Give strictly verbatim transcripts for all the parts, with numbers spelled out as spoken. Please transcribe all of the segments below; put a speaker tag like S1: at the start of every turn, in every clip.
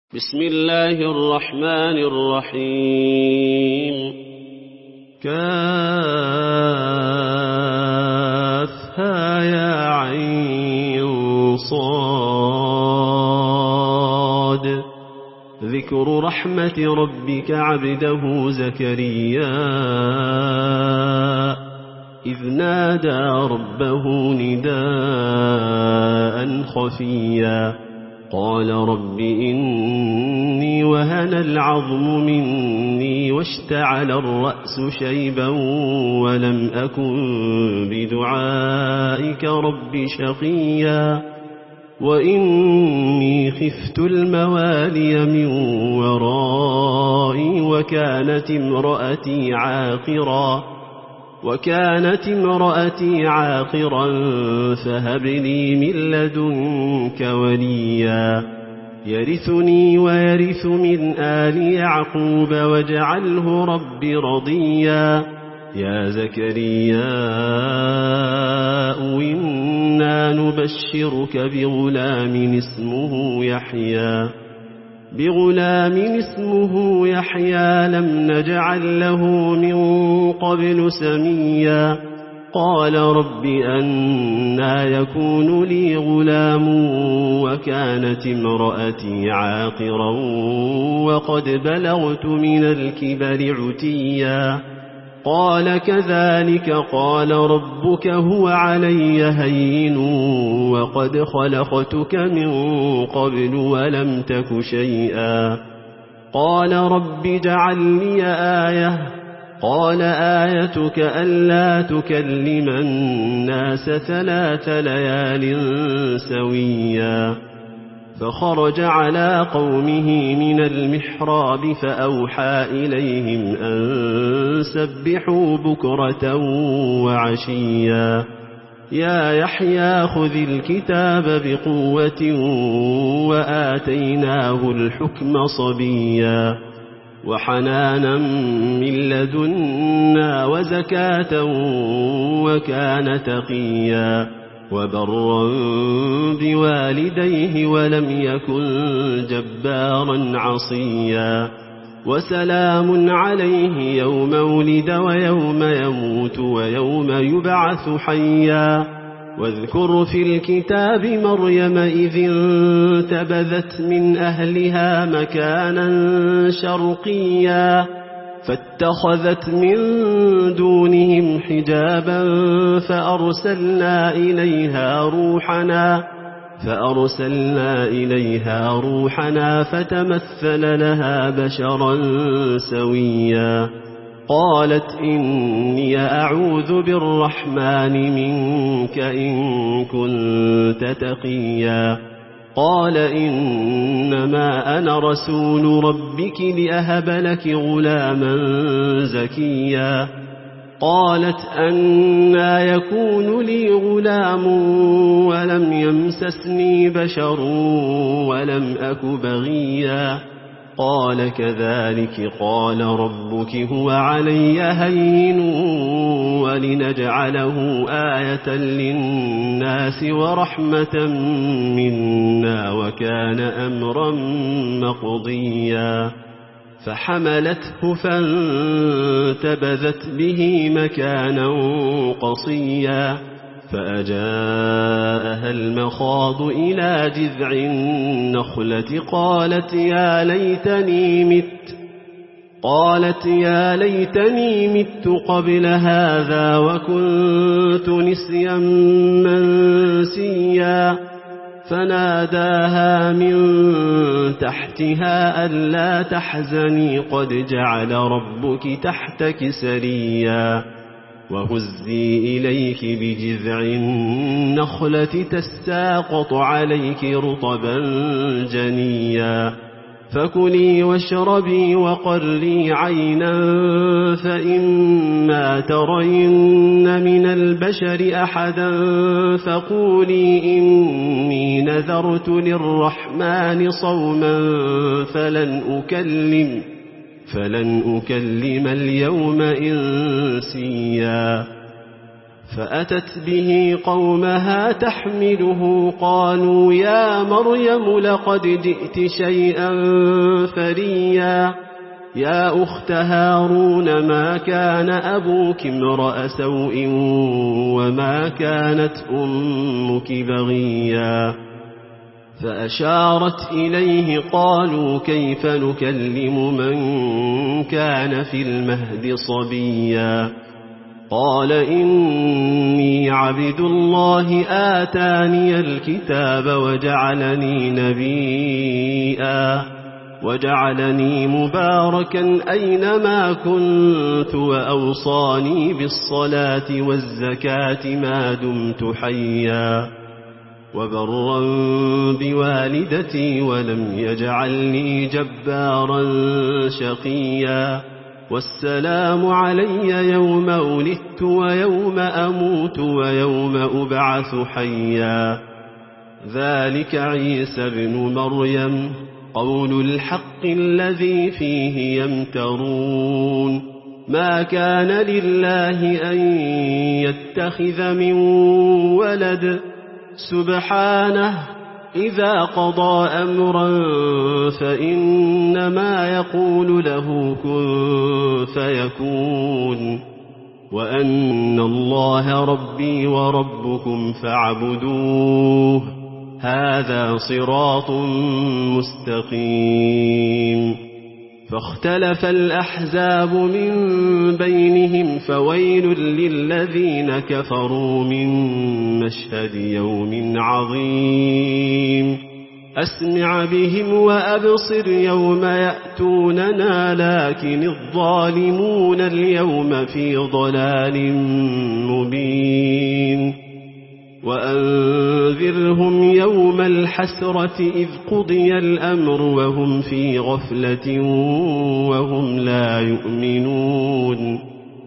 S1: بسم الله الرحمن الرحيم كافها يا عين صاد ذكر رحمة ربك عبده زكريا إذ نادى ربه نداء خفيا قال رب إني وهن العظم مني واشتعل الرأس شيبا ولم أكن بدعائك رب شقيا وإني خفت الموالي من ورائي وكانت امرأتي عاقرا وكانت امرأتي عاقرا فهب لي من لدنك وليا يرثني ويرث من آل يعقوب واجعله رب رضيا يا زكريا إنا نبشرك بغلام اسمه يحيى بغلام اسمه يحيى لم نجعل له من قبل سميا قال رب أنى يكون لي غلام وكانت امرأتي عاقرا وقد بلغت من الكبر عتيا قال كذلك قال ربك هو علي هين وقد خلقتك من قبل ولم تك شيئا قال رب اجعل لي آية قال آيتك ألا تكلم الناس ثلاث ليال سويا فخرج على قومه من المحراب فأوحى إليهم أن سبحوا بكرة وعشيا يا يحيى خذ الكتاب بقوة وآتيناه الحكم صبيا وحنانا من لدنا وزكاة وكان تقيا وبرا بوالديه ولم يكن جبارا عصيا وسلام عليه يوم ولد ويوم يموت ويوم يبعث حيا واذكر في الكتاب مريم إذ انتبذت من أهلها مكانا شرقيا فاتخذت من دونهم حجابا فأرسلنا إليها روحنا فأرسلنا إليها روحنا فتمثل لها بشرا سويا قالت إني أعوذ بالرحمن منك إن كنت تقيا قال إنما أنا رسول ربك لأهب لك غلاما زكيا قالت أنى يكون لي غلام ولم يمسسني بشر ولم أك بغيا قال كذلك قال ربك هو علي هين ولنجعله آية للناس ورحمة منا وكان أمرا مقضيا فحملته فانتبذت به مكانا قصيا فأجاءها المخاض إلى جذع النخلة قالت يا ليتني مت قالت يا ليتني مت قبل هذا وكنت نسيا منسيا فناداها من تحتها ألا تحزني قد جعل ربك تحتك سريا وهزي إليك بجذع النخلة تساقط عليك رطبا جنيا فكلي واشربي وقري عينا فإما ترين من البشر أحدا فقولي إني نذرت للرحمن صوما فلن أكلم فلن أكلم اليوم إنسيا فأتت به قومها تحمله قالوا يا مريم لقد جئت شيئا فريا يا أخت هارون ما كان أبوك امرأ سوء وما كانت أمك بغيا فأشارت إليه قالوا كيف نكلم من كان في المهد صبيا قال إني عبد الله آتاني الكتاب وجعلني نبيا وجعلني مباركا أينما كنت وأوصاني بالصلاة والزكاة ما دمت حيا وبرا بوالدتي ولم يجعلني جبارا شقيا والسلام علي يوم ولدت ويوم أموت ويوم أبعث حيا ذلك عيسى بن مريم قول الحق الذي فيه يمترون ما كان لله أن يتخذ من ولد سبحانه إذا قضى أمرا فإنما يقول له كن فيكون وأن الله ربي وربكم فاعبدوه هذا صراط مستقيم فاختلف الأحزاب من بينهم فويل للذين كفروا من مشهد يوم عظيم أسمع بهم وأبصر يوم يأتوننا لكن الظالمون اليوم في ضلال مبين وأنذرهم يوم الحسرة إذ قضي الأمر وهم في غفلة وهم لا يؤمنون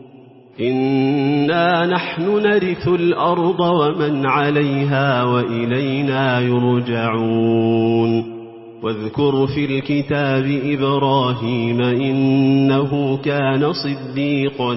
S1: إنا نحن نرث الأرض ومن عليها وإلينا يرجعون واذكر في الكتاب إبراهيم إنه كان صديقا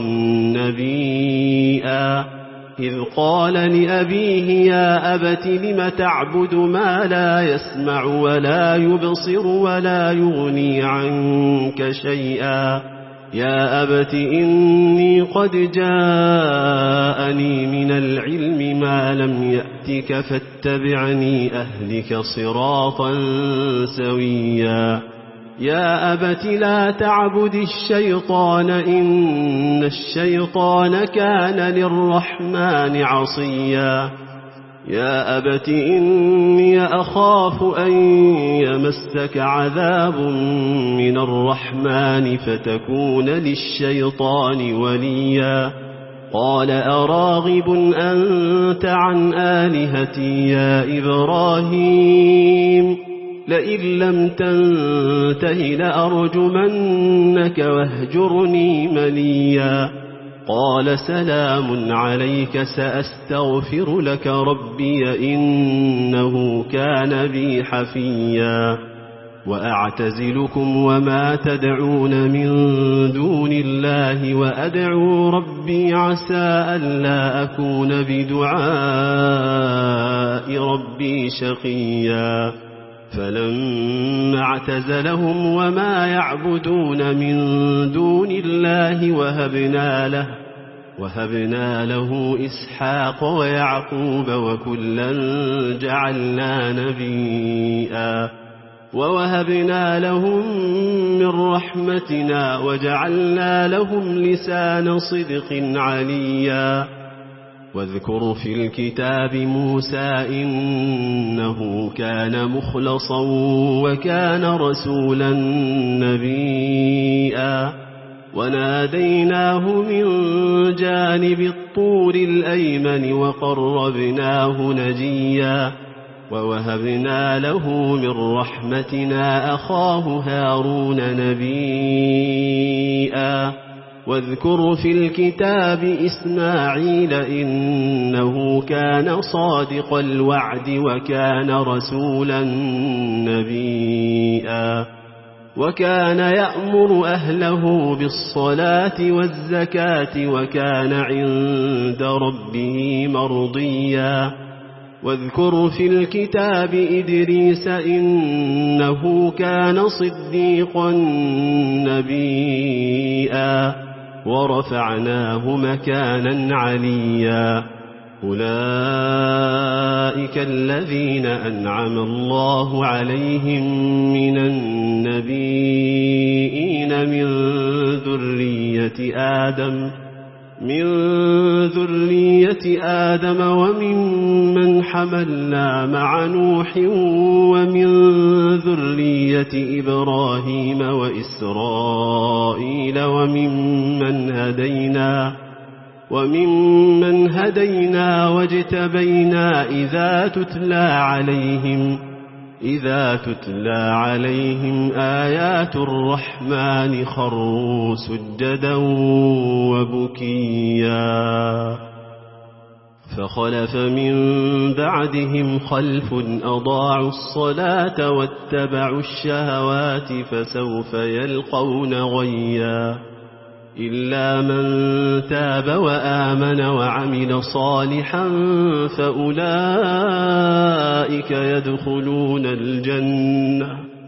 S1: نبيا إذ قال لأبيه يا أبت لم تعبد ما لا يسمع ولا يبصر ولا يغني عنك شيئا يا أبت إني قد جاءني من العلم ما لم يأتك فاتبعني أهلك صراطا سويا يا أبت لا تعبد الشيطان إن الشيطان كان للرحمن عصيا يا أبت إني أخاف أن يمسك عذاب من الرحمن فتكون للشيطان وليا قال أراغب أنت عن آلهتي يا إبراهيم لئن لم تنته لأرجمنك واهجرني مليا قال سلام عليك سأستغفر لك ربي إنه كان بي حفيا وأعتزلكم وما تدعون من دون الله وأدعو ربي عسى ألا أكون بدعاء ربي شقيا فلما اعتزلهم وما يعبدون من دون الله وهبنا له وهبنا له إسحاق ويعقوب وكلا جعلنا نبيا ووهبنا لهم من رحمتنا وجعلنا لهم لسان صدق عليا واذكر في الكتاب موسى إنه كان مخلصا وكان رسولا نبيا وناديناه من جانب الطور الأيمن وقربناه نجيا ووهبنا له من رحمتنا أخاه هارون نبيا واذكر في الكتاب إسماعيل إنه كان صادق الوعد وكان رسولا نبيا وكان يأمر أهله بالصلاة والزكاة وكان عند ربه مرضيا واذكر في الكتاب إدريس إنه كان صديقا نبيا ورفعناه مكانا عليا أولئك الذين أنعم الله عليهم من النبيين من ذرية آدم من ذرية آدم وممن حملنا مع نوح ومن ذرية إبراهيم وإسرائيل وممن هدينا وممن هدينا واجتبينا إذا تتلى عليهم إذا تتلى عليهم آيات الرحمن خروا سجدا وبكيا فخلف من بعدهم خلف أضاعوا الصلاة واتبعوا الشهوات فسوف يلقون غيا إلا من تاب وآمن وعمل صالحا فأولئك يدخلون الجنة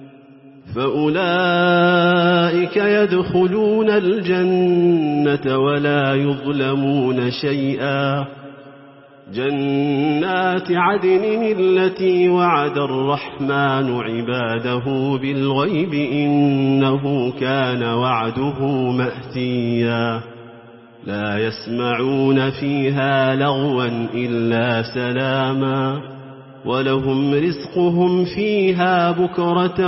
S1: فأولئك يدخلون الجنة ولا يظلمون شيئا جنات عدن التي وعد الرحمن عباده بالغيب إنه كان وعده مأتيا لا يسمعون فيها لغوا إلا سلاما ولهم رزقهم فيها بكرة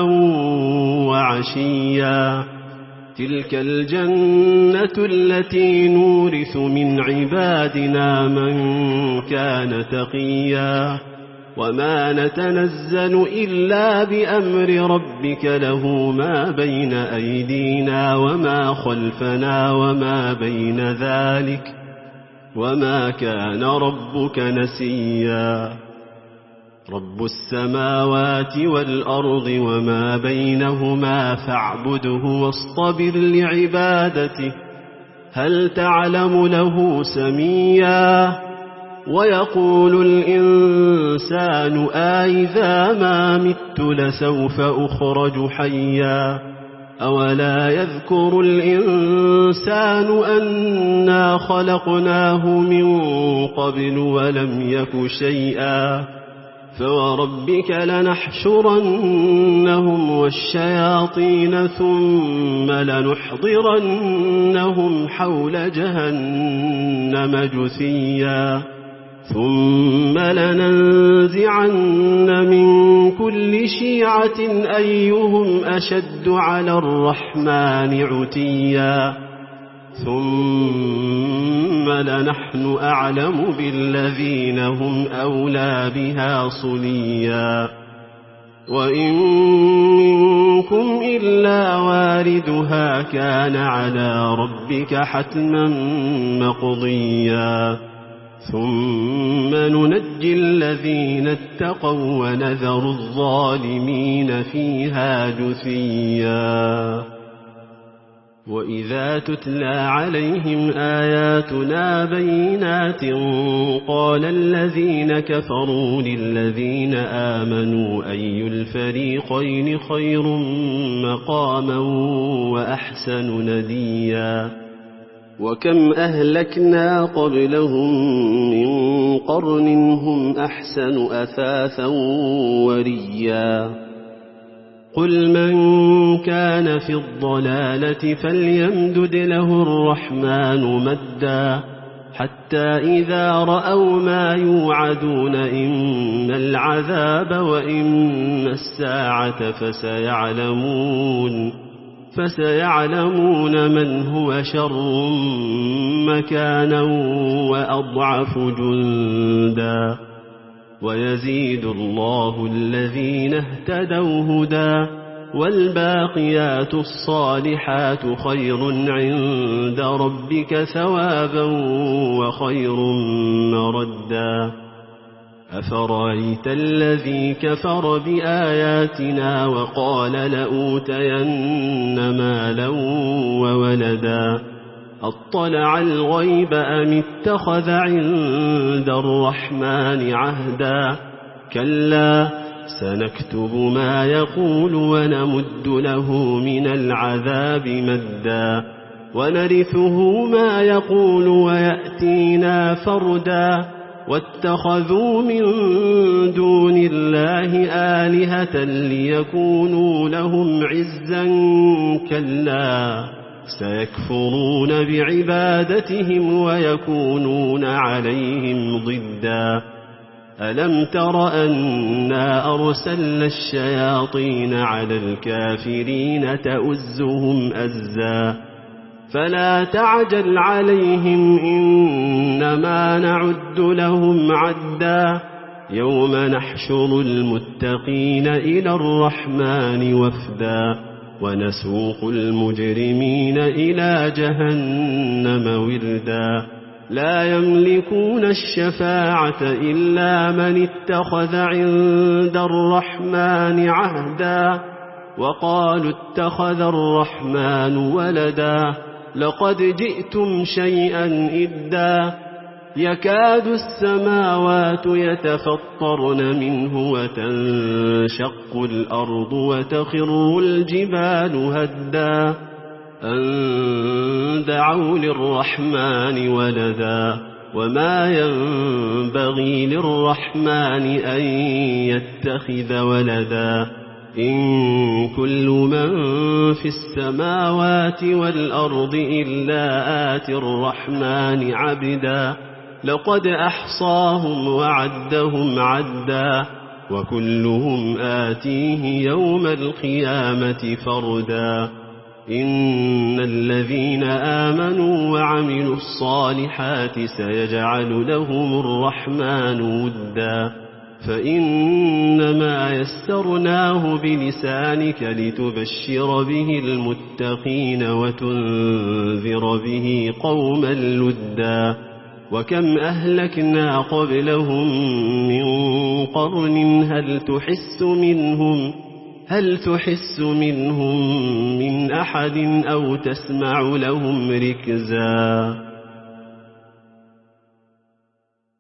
S1: وعشيا تلك الجنة التي نورث من عبادنا من كان تقيا وما نتنزل إلا بأمر ربك له ما بين أيدينا وما خلفنا وما بين ذلك وما كان ربك نسيا رب السماوات والأرض وما بينهما فاعبده واصطبر لعبادته هل تعلم له سميا ويقول الإنسان آئذا ما مت لسوف أخرج حيا أولا يذكر الإنسان أنا خلقناه من قبل ولم يك شيئا فوربك لنحشرنهم والشياطين ثم لنحضرنهم حول جهنم جثيا ثم لننزعن من كل شيعة أيهم أشد على الرحمن عتيا ثم لنحن أعلم بالذين هم أولى بها صليا وإن منكم إلا واردها كان على ربك حتما مقضيا ثم ننجي الذين اتقوا ونذر الظالمين فيها جثيا وإذا تتلى عليهم آياتنا بينات قال الذين كفروا للذين آمنوا أي الفريقين خير مقاما وأحسن نديا وكم أهلكنا قبلهم من قرن هم أحسن أثاثا وريا قل من كان في الضلالة فليمدد له الرحمن مدا حتى إذا رأوا ما يوعدون إما العذاب وإما الساعة فسيعلمون فسيعلمون من هو شر مكانا وأضعف جندا ويزيد الله الذين اهتدوا هدى والباقيات الصالحات خير عند ربك ثوابا وخير مردا أفرأيت الذي كفر بآياتنا وقال لأوتين مالا وولدا أطلع الغيب أم اتخذ عند الرحمن عهدا كلا سنكتب ما يقول ونمد له من العذاب مدا ونرثه ما يقول ويأتينا فردا واتخذوا من دون الله آلهة ليكونوا لهم عزا كلا سيكفرون بعبادتهم ويكونون عليهم ضدا ألم تر أنا أرسلنا الشياطين على الكافرين تؤزهم أزا فلا تعجل عليهم إنما نعد لهم عدا يوم نحشر المتقين إلى الرحمن وفدا ونسوق المجرمين إلى جهنم وردا لا يملكون الشفاعة إلا من اتخذ عند الرحمن عهدا وقالوا اتخذ الرحمن ولدا لقد جئتم شيئا إدا يكاد السماوات يتفطرن منه وتنشق الأرض وتخر الجبال هدا أن دعوا للرحمن ولدا وما ينبغي للرحمن أن يتخذ ولدا إن كل من في السماوات والأرض إلا آتي الرحمن عبدا لقد أحصاهم وعدهم عدا وكلهم آتيه يوم القيامة فردا إن الذين آمنوا وعملوا الصالحات سيجعل لهم الرحمن ودا فإنما يسرناه بلسانك لتبشر به المتقين وتنذر به قوما لدا وكم أهلكنا قبلهم من قرن هل تحس منهم هل تحس منهم من أحد أو تسمع لهم ركزا